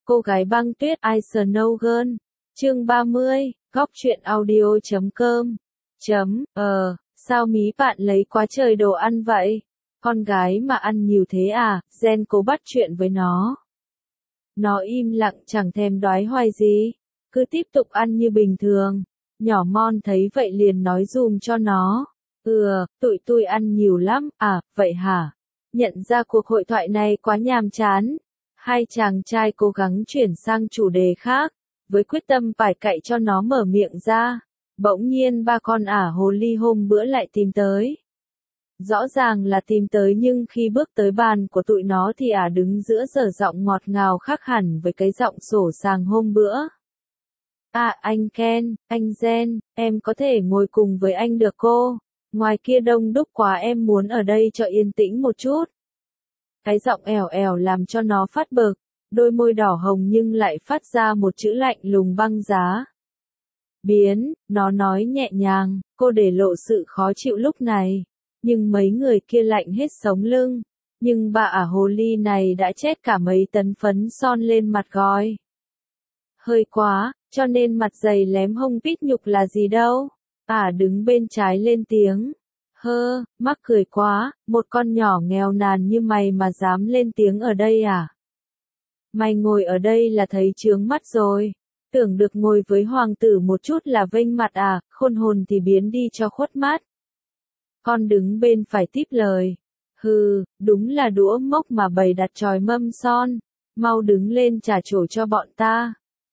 Cô gái băng tuyết Ice Snow Girl. Chương 30, góc truyện audio.com. Sao mí bạn lấy quá trời đồ ăn vậy? Con gái mà ăn nhiều thế à? Jen cố bắt chuyện với nó. Nó im lặng chẳng thèm đoái hoài gì, cứ tiếp tục ăn như bình thường. Nhỏ Mon thấy vậy liền nói dùm cho nó. Tụi tôi ăn nhiều lắm, à, vậy hả? Nhận ra cuộc hội thoại này quá nhàm chán. Hai chàng trai cố gắng chuyển sang chủ đề khác, với quyết tâm phải cậy cho nó mở miệng ra. Bỗng nhiên ba con ả hồ ly hôm bữa lại tìm tới. Rõ ràng là tìm tới nhưng khi bước tới bàn của tụi nó thì ả đứng giữa dở giọng ngọt ngào khác hẳn với cái giọng sổ sàng hôm bữa. À anh Ken, anh Jen, em có thể ngồi cùng với anh được cô? Ngoài kia đông đúc quá em muốn ở đây cho yên tĩnh một chút. Cái giọng ẻo ẻo làm cho nó phát bực, đôi môi đỏ hồng nhưng lại phát ra một chữ lạnh lùng băng giá. Nó nói nhẹ nhàng, cô để lộ sự khó chịu lúc này. Nhưng mấy người kia lạnh hết sống lưng. Nhưng bà ả hồ ly này đã chết cả mấy tấn phấn son lên mặt gói. Hơi quá, cho nên mặt dày lém hông pít nhục là gì đâu. Ả đứng bên trái lên tiếng. Mắc cười quá, một con nhỏ nghèo nàn như mày mà dám lên tiếng ở đây à? Mày ngồi ở đây là thấy chướng mắt rồi. Tưởng được ngồi với hoàng tử một chút là vênh mặt à, khôn hồn thì biến đi cho khuất mắt. Con đứng bên phải tiếp lời. Đúng là đũa mốc mà bày đặt chòi mâm son. Mau đứng lên trả trổ cho bọn ta.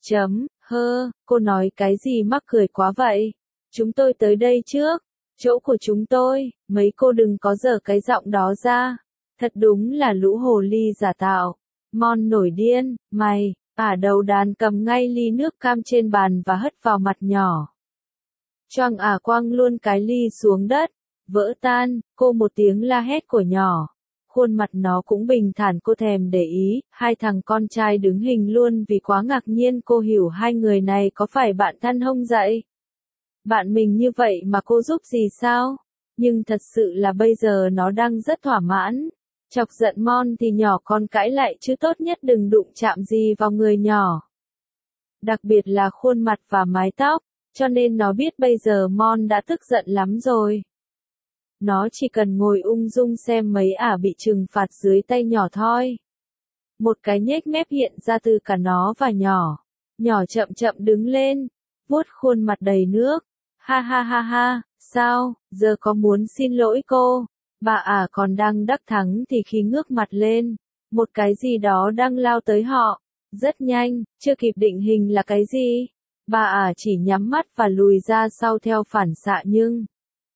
Cô nói cái gì mắc cười quá vậy? Chúng tôi tới đây trước. Chỗ của chúng tôi, mấy cô đừng có dở cái giọng đó ra. Thật đúng là lũ hồ ly giả tạo. Mon nổi điên, mày, ả đầu đàn cầm ngay ly nước cam trên bàn và hất vào mặt nhỏ. Choang ả quăng luôn cái ly xuống đất, vỡ tan, cô một tiếng la hét của nhỏ. Khuôn mặt nó cũng bình thản cô thèm để ý, hai thằng con trai đứng hình luôn vì quá ngạc nhiên cô hiểu hai người này có phải bạn thân không dậy. Bạn mình như vậy mà cô giúp gì sao? Nhưng thật sự là bây giờ nó đang rất thỏa mãn. Chọc giận Mon thì nhỏ con cãi lại chứ tốt nhất đừng đụng chạm gì vào người nhỏ. Đặc biệt là khuôn mặt và mái tóc, cho nên nó biết bây giờ Mon đã tức giận lắm rồi. Nó chỉ cần ngồi ung dung xem mấy ả bị trừng phạt dưới tay nhỏ thôi. Một cái nhếch mép hiện ra từ cả nó và nhỏ. Nhỏ chậm chậm đứng lên, vuốt khuôn mặt đầy nước. Ha, sao, giờ có muốn xin lỗi cô? Bà ả còn đang đắc thắng thì khi ngước mặt lên, một cái gì đó đang lao tới họ. Rất nhanh, chưa kịp định hình là cái gì. Bà ả chỉ nhắm mắt và lùi ra sau theo phản xạ nhưng...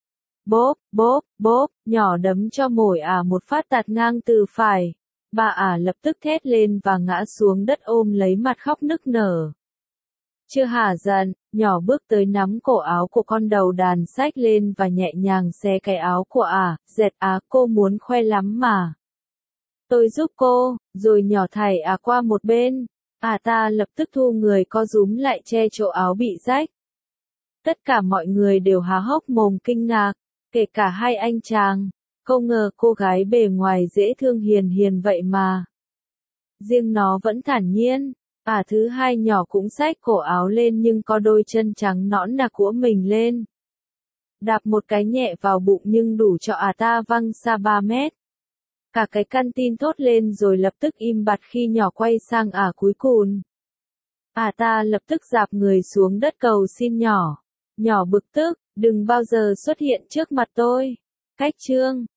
Bốp, nhỏ đấm cho mồi ả một phát tạt ngang từ phải. Bà ả lập tức thét lên và ngã xuống đất ôm lấy mặt khóc nức nở. Chưa hả giận, nhỏ bước tới nắm cổ áo của con đầu đàn xách lên và nhẹ nhàng xé cái áo của ả, dẹt cô muốn khoe lắm mà. Tôi giúp cô, rồi nhỏ thảy qua một bên. Ta lập tức thu người co rúm lại che chỗ áo bị rách. Tất cả mọi người đều há hốc mồm kinh ngạc, kể cả hai anh chàng. Không ngờ cô gái bề ngoài dễ thương hiền hiền vậy mà. Riêng nó vẫn thản nhiên. Thứ hai nhỏ cũng xách cổ áo lên nhưng có đôi chân trắng nõn nà của mình lên. Đạp một cái nhẹ vào bụng nhưng đủ cho ta văng xa 3 mét. Cả cái căn tin thốt lên rồi lập tức im bặt khi nhỏ quay sang cuối cùn. Ta lập tức dạp người xuống đất cầu xin nhỏ. Nhỏ bực tức, đừng bao giờ xuất hiện trước mặt tôi. Cách chương.